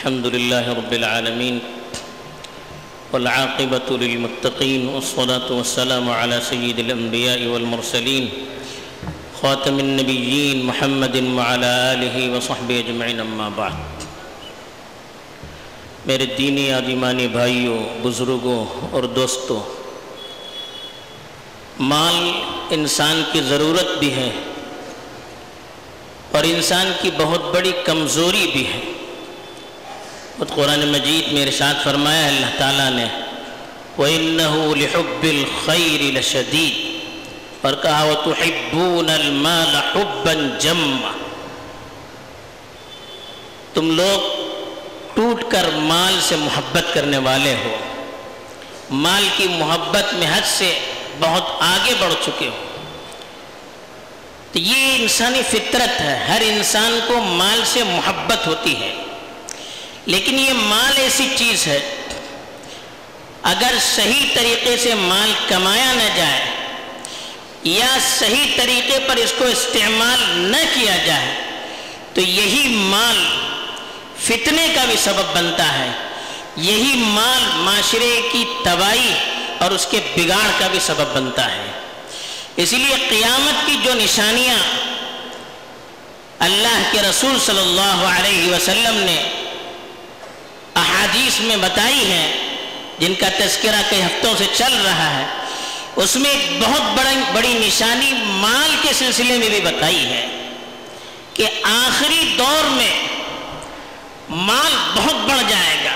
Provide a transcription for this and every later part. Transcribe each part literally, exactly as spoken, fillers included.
الحمد لله رب العالمين والعاقبة للمتقين والصلاة والسلام على سيد الأنبياء والمرسلين خاتم النبيين محمد وعلى آله وصحبه أجمعين أما بعد. میرے دینی عظیمانی بھائیوں، بزرگوں اور دوستوں، مال انسان کی ضرورت بھی ہے اور انسان کی بہت بڑی کمزوری بھی ہے. اور قرآن مجید میں ارشاد فرمایا ہے اللہ تعالیٰ نے وَإِنَّهُ لِحُبِّ الْخَيْرِ لَشَدِيدٌ، اور کہا وَتُحِبُّونَ الْمَالَ حُبًّا جَمًّا، تم لوگ ٹوٹ کر مال سے محبت کرنے والے ہو، مال کی محبت میں حد سے بہت آگے بڑھ چکے ہو. تو یہ انسانی فطرت ہے، ہر انسان کو مال سے محبت ہوتی ہے. لیکن یہ مال ایسی چیز ہے، اگر صحیح طریقے سے مال کمایا نہ جائے یا صحیح طریقے پر اس کو استعمال نہ کیا جائے تو یہی مال فتنے کا بھی سبب بنتا ہے، یہی مال معاشرے کی تباہی اور اس کے بگاڑ کا بھی سبب بنتا ہے. اسی لیے قیامت کی جو نشانیاں اللہ کے رسول صلی اللہ علیہ وسلم نے احادیث میں بتائی ہیں، جن کا تذکرہ کئی ہفتوں سے چل رہا ہے، اس میں ایک بہت بڑی بڑی نشانی مال کے سلسلے میں بھی بتائی ہے کہ آخری دور میں مال بہت بڑھ جائے گا،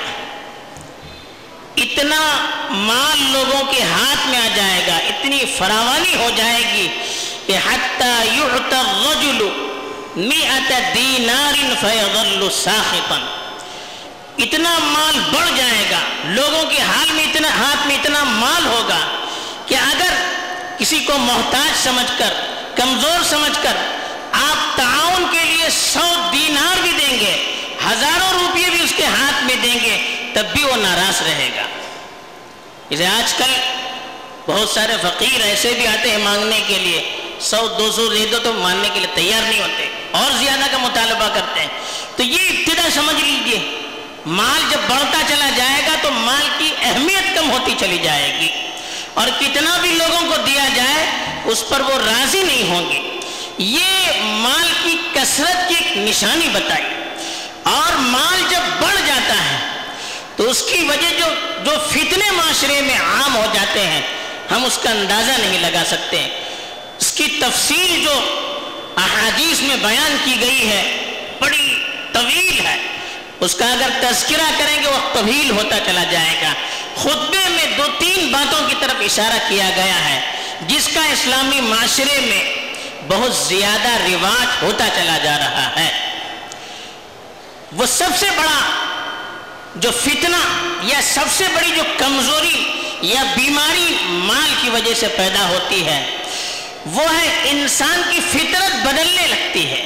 اتنا مال لوگوں کے ہاتھ میں آ جائے گا، اتنی فراوانی ہو جائے گی کہ حتی یعطى الرجل مئة دینار فیظل ساخطا، اتنا مال بڑھ جائے گا، لوگوں کے حال میں اتنا ہاتھ میں اتنا مال ہوگا کہ اگر کسی کو محتاج سمجھ کر، کمزور سمجھ کر آپ تعاون کے لیے سو دینار بھی دیں گے، ہزاروں روپیے بھی اس کے ہاتھ میں دیں گے، تب بھی وہ ناراض رہے گا. اسے آج کل بہت سارے فقیر ایسے بھی آتے ہیں مانگنے کے لیے، سو دو سو دے دو تو ماننے کے لیے تیار نہیں ہوتے، اور زیادہ کا مطالبہ کرتے ہیں. تو یہ ابتدا سمجھ لیجئے، مال جب بڑھتا چلا جائے گا تو مال کی اہمیت کم ہوتی چلی جائے گی، اور کتنا بھی لوگوں کو دیا جائے اس پر وہ راضی نہیں ہوں گے. یہ مال کی کثرت کی ایک نشانی بتائی. اور مال جب بڑھ جاتا ہے تو اس کی وجہ جو جو فتنے معاشرے میں عام ہو جاتے ہیں، ہم اس کا اندازہ نہیں لگا سکتے. اس کی تفصیل جو احادیث میں بیان کی گئی ہے بڑی طویل ہے، اس کا اگر تذکرہ کریں گے وہ طویل ہوتا چلا جائے گا. خطبے میں دو تین باتوں کی طرف اشارہ کیا گیا ہے جس کا اسلامی معاشرے میں بہت زیادہ رواج ہوتا چلا جا رہا ہے. وہ سب سے بڑا جو فتنہ یا سب سے بڑی جو کمزوری یا بیماری مال کی وجہ سے پیدا ہوتی ہے وہ ہے انسان کی فطرت بدلنے لگتی ہے.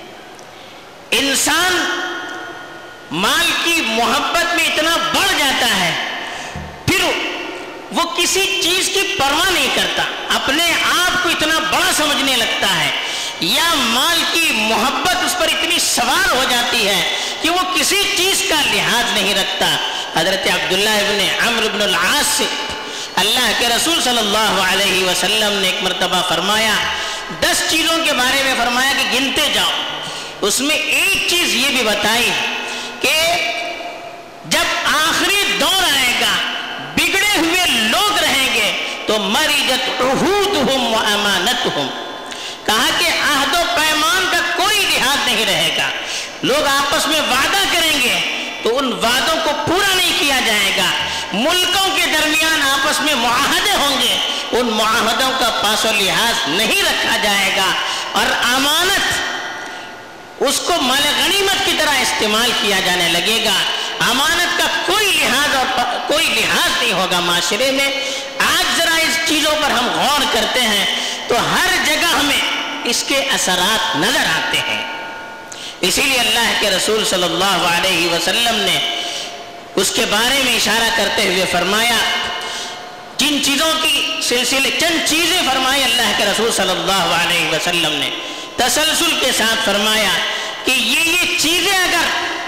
انسان مال کی محبت میں اتنا بڑھ جاتا ہے، پھر وہ کسی چیز کی پرواہ نہیں کرتا، اپنے آپ کو اتنا بڑا سمجھنے لگتا ہے، یا مال کی محبت اس پر اتنی سوار ہو جاتی ہے کہ وہ کسی چیز کا لحاظ نہیں رکھتا. حضرت عبداللہ ابن عمرو بن العاص سے اللہ کے رسول صلی اللہ علیہ وسلم نے ایک مرتبہ فرمایا، دس چیزوں کے بارے میں فرمایا کہ گنتے جاؤ. اس میں ایک چیز یہ بھی بتائی کہ جب آخری دور آئے گا، بگڑے ہوئے لوگ رہیں گے تو مریجت عہودہم و امانتہم، کہا کہ عہد و پیمان کا کوئی لحاظ نہیں رہے گا. لوگ آپس میں وعدہ کریں گے تو ان وعدوں کو پورا نہیں کیا جائے گا. ملکوں کے درمیان آپس میں معاہدے ہوں گے، ان معاہدوں کا پاس و لحاظ نہیں رکھا جائے گا، اور امانت اس کو مال غنیمت کی طرح استعمال کیا جانے لگے گا. امانت کا کوئی لحاظ اور کوئی لحاظ نہیں ہوگا معاشرے میں. آج ذرا اس چیزوں پر ہم غور کرتے ہیں تو ہر جگہ ہمیں اس کے اثرات نظر آتے ہیں. اسی لیے اللہ کے رسول صلی اللہ علیہ وسلم نے اس کے بارے میں اشارہ کرتے ہوئے فرمایا، جن چیزوں کی سلسلے چند چیزیں فرمائی اللہ کے رسول صلی اللہ علیہ وسلم نے، تسلسل کے ساتھ فرمایا کہ یہ یہ چیزیں اگر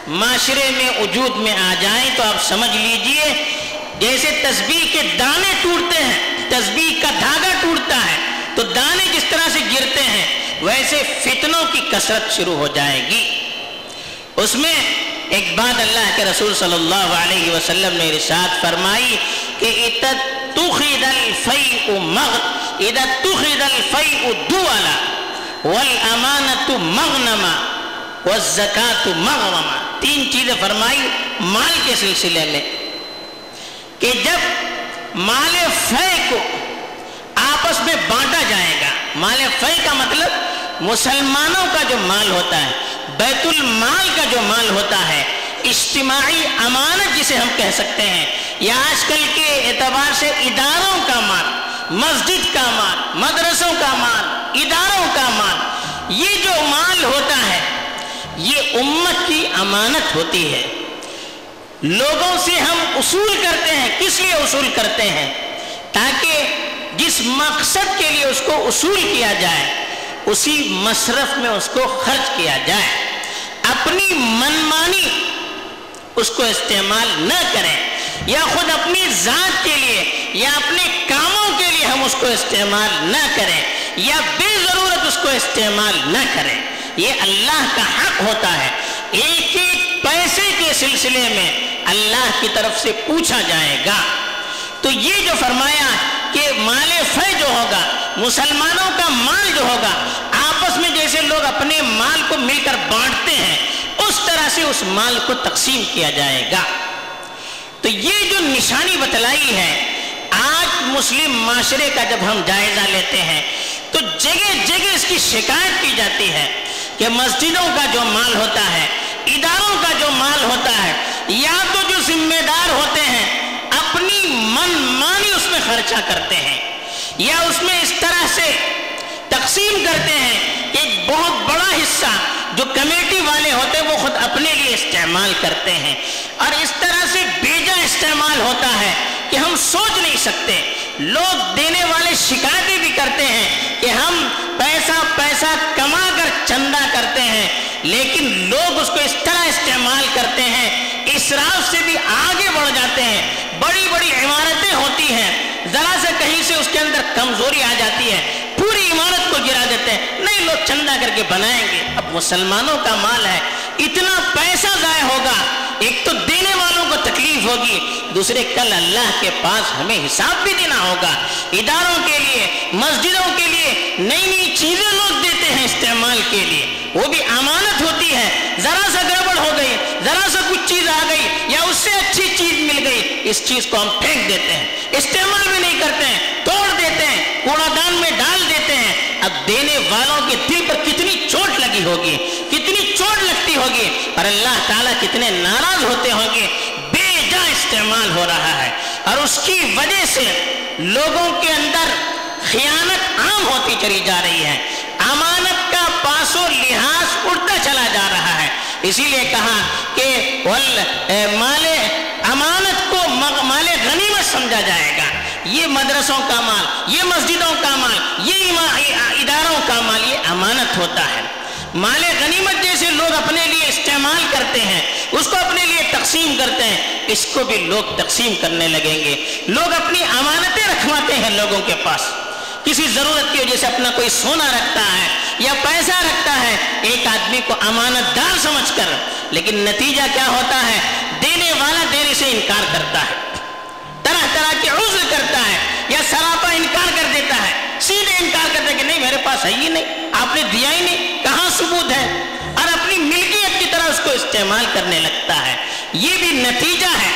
معاشرے میں وجود میں آ جائیں تو آپ سمجھ لیجئے جیسے تسبیح کے دانے ٹوٹتے ہیں، تسبیح کا دھاگا ٹوٹتا ہے تو دانے جس طرح سے گرتے ہیں ویسے فتنوں کی کثرت شروع ہو جائے گی۔ اس میں ایک بات اللہ کے رسول صلی اللہ علیہ وسلم نے ارشاد فرمائی کہ اذا اتخذ الفیء مغ اذا اتخذ الفیء دولا والامانۃ مغنما والزکاۃ مغرما، تین چیزیں فرمائی مال کے سلسلے میں کہ جب مال فے کو آپس میں بانٹا جائے گا، مال فے کا مطلب مسلمانوں کا جو مال ہوتا ہے، بیت المال کا جو مال ہوتا ہے، اجتماعی امانت جسے ہم کہہ سکتے ہیں، یا آج کل کے اعتبار سے اداروں کا مال، مسجد کا مال، مدرسوں کا مال، اداروں کا مال، یہ جو مال ہوتا ہے یہ امت کی امانت ہوتی ہے۔ لوگوں سے ہم اصول کرتے ہیں، کس لیے اصول کرتے ہیں؟ تاکہ جس مقصد کے لیے اس کو اصول کیا جائے اسی مصرف میں اس کو خرچ کیا جائے، اپنی منمانی اس کو استعمال نہ کریں، یا خود اپنی ذات کے لیے یا اپنے کاموں کے لیے ہم اس کو استعمال نہ کریں، یا بے ضرورت اس کو استعمال نہ کریں۔ یہ اللہ کا حق ہوتا ہے، ایک ایک پیسے کے سلسلے میں اللہ کی طرف سے پوچھا جائے گا۔ تو یہ جو فرمایا کہ مال فے جو ہوگا، مسلمانوں کا مال جو ہوگا، آپس میں جیسے لوگ اپنے مال کو مل کر بانٹتے ہیں اس طرح سے اس مال کو تقسیم کیا جائے گا۔ تو یہ جو نشانی بتلائی ہے، آج مسلم معاشرے کا جب ہم جائزہ لیتے ہیں تو جگہ جگہ اس کی شکایت کی جاتی ہے کہ مسجدوں کا جو مال ہوتا ہے، اداروں کا جو مال ہوتا ہے، یا تو جو ذمہ دار ہوتے ہیں اپنی من مانی اس میں خرچہ کرتے ہیں، یا اس میں اس طرح سے تقسیم کرتے ہیں کہ ایک بہت بڑا حصہ جو کمیٹی والے ہوتے ہیں وہ خود اپنے لیے استعمال کرتے ہیں، اور اس طرح سے بیجا استعمال ہوتا ہے کہ ہم سوچ نہیں سکتے۔ لوگ دینے والے شکایتیں بھی کرتے ہیں کہ ہم پیسہ پیسہ کما کر چندہ کرتے ہیں، لیکن لوگ اس کو اس طرح استعمال کرتے ہیں، اسراف سے بھی آگے بڑھ جاتے ہیں۔ بڑی بڑی عمارتیں ہوتی ہیں، ذرا سے کہیں سے اس کے اندر کمزوری آ جاتی ہے، پوری عمارت کو گرا دیتے ہیں، نہیں لوگ چندہ کر کے بنائیں گے۔ اب مسلمانوں کا مال ہے، اتنا پیسہ ضائع ہوگا، ایک تو دینے والوں کو تکلیف ہوگی، دوسرے کل اللہ کے پاس ہمیں حساب بھی دینا ہوگا۔ اداروں کے لیے، مسجدوں کے لیے نئی نئی چیزیں لوگ دیتے ہیں استعمال کے لیے، وہ بھی امانت ہوتی ہے، ذرا سا گڑبڑ ہو گئی، ذرا سا کچھ چیز آ گئی یا اس سے اچھی چیز مل گئی، اس چیز کو ہم پھینک دیتے ہیں، استعمال بھی نہیں کرتے ہیں، توڑ دیتے ہیں، کوڑا دان میں ڈال دیتے ہیں۔ اب دینے والوں کے دل پر کتنی چوٹ لگی ہوگی، کتنی چوٹ لگتی ہوگی، اور اللہ تعالیٰ کتنے ناراض ہوتے ہوں گے۔ بے جا استعمال ہو رہا ہے، اور اس کی وجہ سے لوگوں کے اندر خیانت عام ہوتی چلی جا رہی ہے، امانت کا پاس و لحاظ اڑتا چلا جا رہا ہے۔ اسی لیے کہا کہ مال امانت کو مال غنیمت سمجھا جائے گا۔ یہ مدرسوں کا مال، یہ مسجدوں کا مال، یہ اداروں کا مال، یہ امانت ہوتا ہے۔ مال غنیمت جیسے لوگ اپنے لیے استعمال کرتے ہیں، اس کو اپنے لیے تقسیم کرتے ہیں، اس کو بھی لوگ تقسیم کرنے لگیں گے۔ لوگ اپنی امانتیں رکھواتے ہیں لوگوں کے پاس، کسی ضرورت کی وجہ سے اپنا کوئی سونا رکھتا ہے یا پیسہ رکھتا ہے ایک آدمی کو امانت دار سمجھ کر، لیکن نتیجہ کیا ہوتا ہے؟ دینے والا دینے سے انکار کرتا ہے، طرح طرح کے عذر کرتا ہے، یا سراپا انکار کر دیتا ہے، سیدھے انکار کرتا ہے کہ نہیں میرے پاس ہے ہی نہیں، آپ نے دیا ہی نہیں، کہاں ثبوت ہے، اور اپنی ملکیت کی طرح اس کو استعمال کرنے لگتا ہے۔ یہ بھی نتیجہ ہے،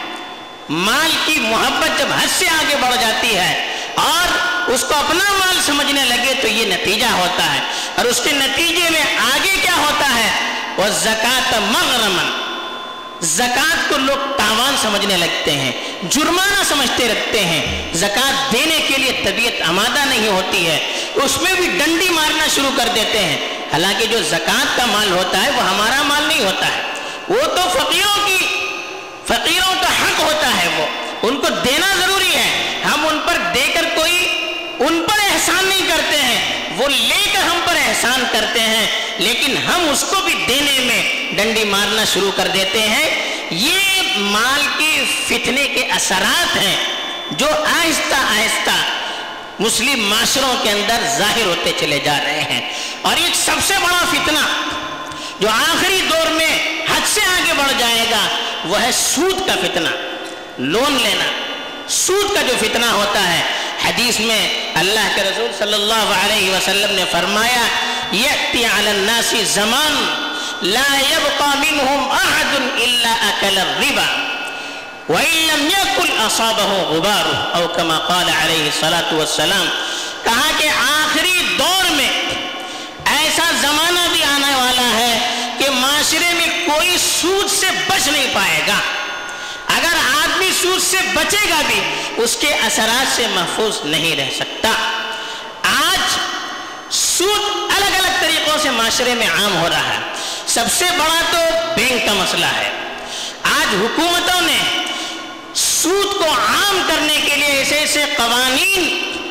مال کی محبت جب حد سے آگے بڑھ جاتی ہے اور اس کو اپنا مال سمجھنے لگے تو یہ نتیجہ ہوتا ہے، اور اس کے نتیجے میں آگے کیا ہوتا ہے؟ وَالزَّكَاةَ مَغْرَمًا، زکوٰۃ کو لوگ تاوان سمجھنے لگتے ہیں، جرمانہ سمجھتے رکھتے ہیں، زکوٰۃ دینے کے لیے طبیعت آمادہ نہیں ہوتی ہے، اس میں بھی ڈنڈی مارنا شروع کر دیتے ہیں، حالانکہ جو زکوٰۃ کا مال ہوتا ہے وہ ہمارا مال نہیں ہوتا ہے، وہ تو فقیروں کی فقیروں کا حق ہوتا ہے، وہ ان کو دینا ضروری ہے، ہم ان پر دے کر کوئی ان پر احسان نہیں کرتے ہیں، وہ لے کر ہم پر احسان کرتے ہیں لیکن ہم اس کو بھی دینے میں ڈنڈی مارنا شروع کر دیتے ہیں. یہ مال کے فتنے کے اثرات ہیں جو آہستہ آہستہ مسلم معاشروں کے اندر ظاہر ہوتے چلے جا رہے ہیں. اور ایک سب سے بڑا فتنہ جو آخری دور میں حد سے آگے بڑھ جائے گا وہ ہے سود کا فتنہ. لون لینا، سود کا جو فتنہ ہوتا ہے. حدیث میں اللہ کے رسول صلی اللہ علیہ وسلم نے فرمایا یأتی علی الناس زمان لا يبقى منهم احد الا اکل الربا وَإِن لَمْ يَكُلْ أَصَابَهُ غُبَارُ او كما قال علیہ الصلاة والسلام. کہا کہ آخری دور میں ایسا زمانہ بھی آنے والا ہے کہ معاشرے میں کوئی سود سے بچ نہیں پائے گا. اگر آدمی سود سے بچے گا بھی اس کے اثرات سے محفوظ نہیں رہ سکتا. آج سود الگ الگ طریقوں سے معاشرے میں عام ہو رہا ہے. سب سے بڑا تو بینک کا مسئلہ ہے. آج حکومتوں نے سود کو عام کرنے کے لیے ایسے ایسے قوانین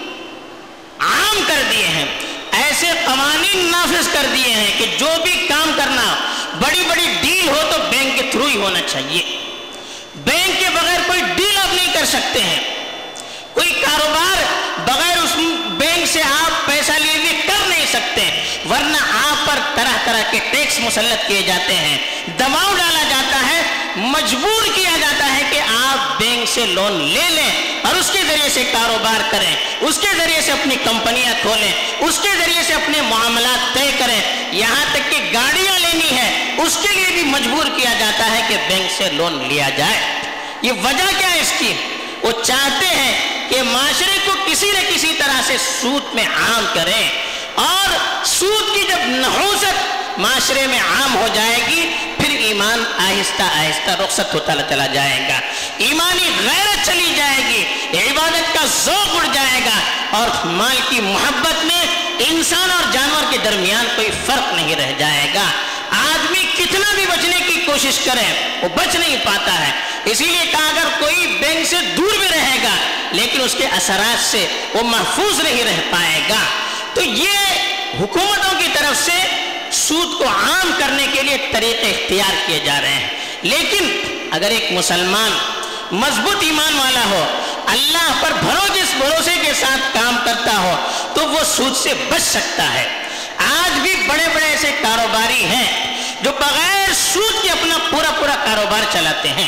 عام کر دیے ہیں، ایسے قوانین نافذ کر دیے ہیں کہ جو بھی کام کرنا بڑی بڑی ڈیل ہو تو بینک کے تھرو ہی ہونا چاہیے. بینک کے بغیر کوئی ڈیل آپ نہیں کر سکتے ہیں. کوئی کاروبار بغیر اس بینک سے آپ پیسہ لیے ہوئے کر نہیں سکتے، ورنہ آپ پر طرح طرح کے ٹیکس مسلط کیے جاتے ہیں، دباؤ ڈالا جاتا ہے، مجبور کیا جاتا ہے کہ آپ بینک سے لون لے لیں اور اس کے ذریعے سے کاروبار کریں، اس کے ذریعے سے اپنی کمپنیاں کھولیں، اس کے ذریعے سے اپنے معاملات طے کریں. یہاں تک کہ گاڑیاں لینی ہے اس کے لیے بھی مجبور کیا جاتا ہے کہ بینک سے لون لیا جائے. یہ وجہ کیا ہے اس کی؟ وہ چاہتے ہیں کہ معاشرے کو کسی نہ کسی طرح سے سود میں عام کریں، اور سود کی جب نحوست معاشرے میں عام ہو جائے گی پھر ایمان آہستہ آہستہ رخصت ہوتا چلا جائے گا، ایمانی غیرت چلی جائے گی، عبادت کا ذوق اڑ جائے گا، اور مال کی محبت میں انسان اور جانور کے درمیان کوئی فرق نہیں رہ جائے گا. آدمی کتنا بھی بچنے کی کوشش کرے وہ بچ نہیں پاتا ہے. اسی لیے کہا اگر کوئی بینک سے دور بھی رہے گا لیکن اس کے اثرات سے وہ محفوظ نہیں رہ پائے گا. تو یہ حکومتوں کی طرف سے سود کو عام کرنے کے لیے طریقے اختیار کیے جا رہے ہیں. لیکن اگر ایک مسلمان مضبوط ایمان والا ہو، اللہ پر بھروسے بھروسے کے ساتھ کام کرتا ہو تو وہ سود سے بچ سکتا ہے. آج بھی بڑے بڑے ایسے کاروباری ہیں جو بغیر سود کے اپنا پورا پورا کاروبار چلاتے ہیں.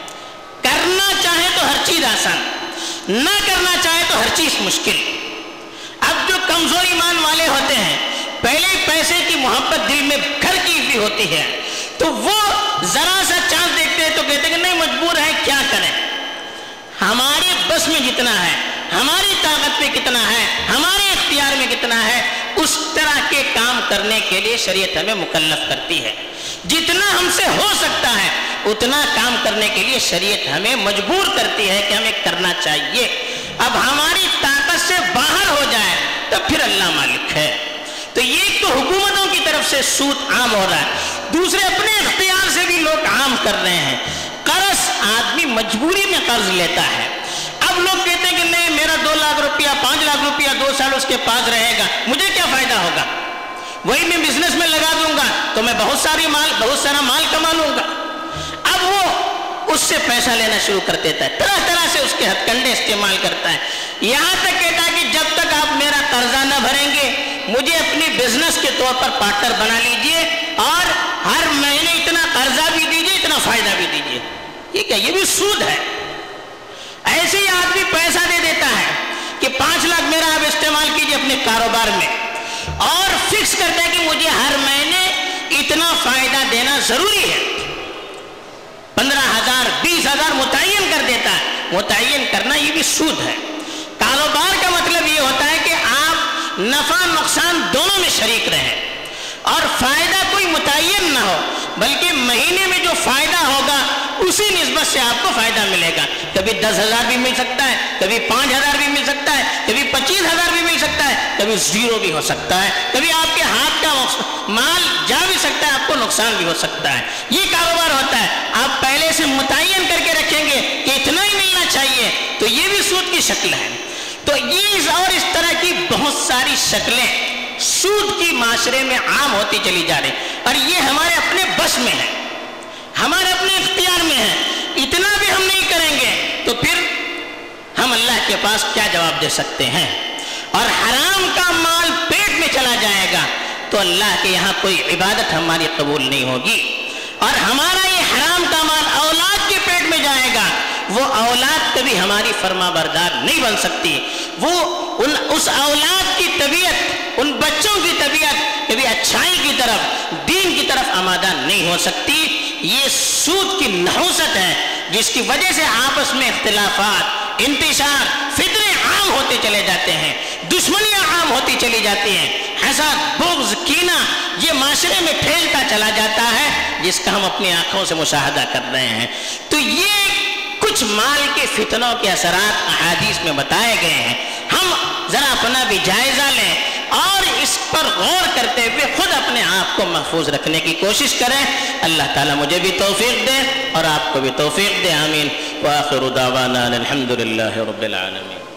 کرنا چاہے تو ہر چیز آسان، نہ کرنا چاہے تو ہر چیز مشکل. اب جو کمزور ایمان والے ہوتے ہیں پہلے پیسے کی محبت دل میں گھر کی بھی ہوتی ہے تو وہ ذرا سا چانس دیکھتے ہیں تو کہتے ہیں کہ نہیں مجبور ہے کیا کریں، ہمارے بس میں جتنا ہے، ہماری طاقت میں کتنا ہے، ہمارے اختیار میں کتنا ہے، اس طرح کے کام کرنے کے لیے شریعت ہمیں مکلف کرتی ہے. جتنا ہم سے ہو سکتا ہے اتنا کام کرنے کے لیے شریعت ہمیں مجبور کرتی ہے کہ ہمیں کرنا چاہیے. اب ہماری طاقت سے باہر ہو جائے تو پھر اللہ مالک ہے. تو یہ تو حکومتوں کی طرف سے سود عام ہو رہا ہے، دوسرے اپنے اختیار سے بھی لوگ عام کر رہے ہیں. قرض آدمی مجبوری میں قرض لیتا ہے. اب لوگ کہتے ہیں کہ نہیں میرا دو لاکھ روپیہ پانچ لاکھ روپیہ دو سال اس کے پاس رہے گا، مجھے کیا فائدہ ہوگا، وہی میں بزنس میں لگا دوں گا تو میں بہت ساری مال بہت سارا مال کما لوں گا. اب وہ اس سے پیسہ لینا شروع کر دیتا ہے، طرح طرح سے اس کے ہتھ کنڈے استعمال کرتا ہے. یہاں تک کہتا ہے کہ جب تک آپ میرا قرضہ نہ بھریں گے مجھے اپنی بزنس کے طور پر پارٹنر بنا لیجئے اور ہر مہینے اتنا قرضہ بھی دیجئے اتنا فائدہ بھی دیجئے. یہ کیا؟ یہ بھی سود ہے. ایسے ہی آدمی پیسہ دے دیتا ہے کہ پانچ لاکھ میرا آپ استعمال کیجئے اپنے کاروبار میں، اور فکس کرتا ہے کہ مجھے ہر مہینے اتنا فائدہ دینا ضروری ہے. پندرہ ہزار بیس ہزار متعین کر دیتا ہے. متعین کرنا یہ بھی سود ہے. کاروبار کا مطلب یہ ہوتا ہے کہ آپ نفع نقصان دونوں میں شریک رہیں اور فائدہ کوئی متعین نہ ہو، بلکہ مہینے میں جو فائدہ ہوگا اسی نسبت سے آپ کو فائدہ ملے گا. کبھی دس ہزار بھی مل سکتا ہے، کبھی پانچ ہزار بھی مل سکتا ہے، کبھی پچیس ہزار بھی مل سکتا ہے، کبھی زیرو بھی ہو سکتا ہے، کبھی آپ کے ہاتھ کا مال جا بھی سکتا ہے، آپ کو نقصان بھی ہو سکتا ہے. یہ کاروبار ہوتا ہے. آپ پہلے سے متعین کر کے رکھیں گے کہ اتنا ہی ملنا چاہیے تو یہ بھی سود کی شکل ہے. تو یہ اور اس طرح کی بہت ساری شکلیں سود کی معاشرے میں عام ہوتی چلی جا رہی، اور یہ ہمارے اپنے بس میں ہے، ہمارے اپنے اختیار میں ہے. اتنا بھی ہم نہیں کریں گے تو پھر ہم اللہ کے پاس کیا جواب دے سکتے ہیں؟ اور حرام کا مال پیٹ میں چلا جائے گا تو اللہ کے یہاں کوئی عبادت ہماری قبول نہیں ہوگی. اور ہمارا یہ حرام کا مال اولاد کے پیٹ میں جائے گا، وہ اولاد کبھی ہماری فرما بردار نہیں بن سکتی. وہ ان اس اولاد کی طبیعت، ان بچوں کی طبیعت کبھی اچھائی کی طرف، دین کی طرف آمادہ نہیں ہو سکتی. یہ سود کی نحوست ہے جس کی وجہ سے آپس میں اختلافات، انتشار، فتنے عام ہوتے چلے جاتے ہیں، دشمنیاں عام ہوتی چلی جاتی ہیں، حسد، بغض، کینہ یہ معاشرے میں پھیلتا چلا جاتا ہے جس کا ہم اپنی آنکھوں سے مشاہدہ کر رہے ہیں. تو یہ کچھ مال کے فتنوں کے اثرات احادیث میں بتائے گئے ہیں. ہم ذرا اپنا بھی جائزہ لیں اور اس پر غور کرتے ہوئے خود اپنے آپ کو محفوظ رکھنے کی کوشش کریں. اللہ تعالیٰ مجھے بھی توفیق دے اور آپ کو بھی توفیق دے. آمین. وآخر دعوانا الحمد للہ رب العالمین.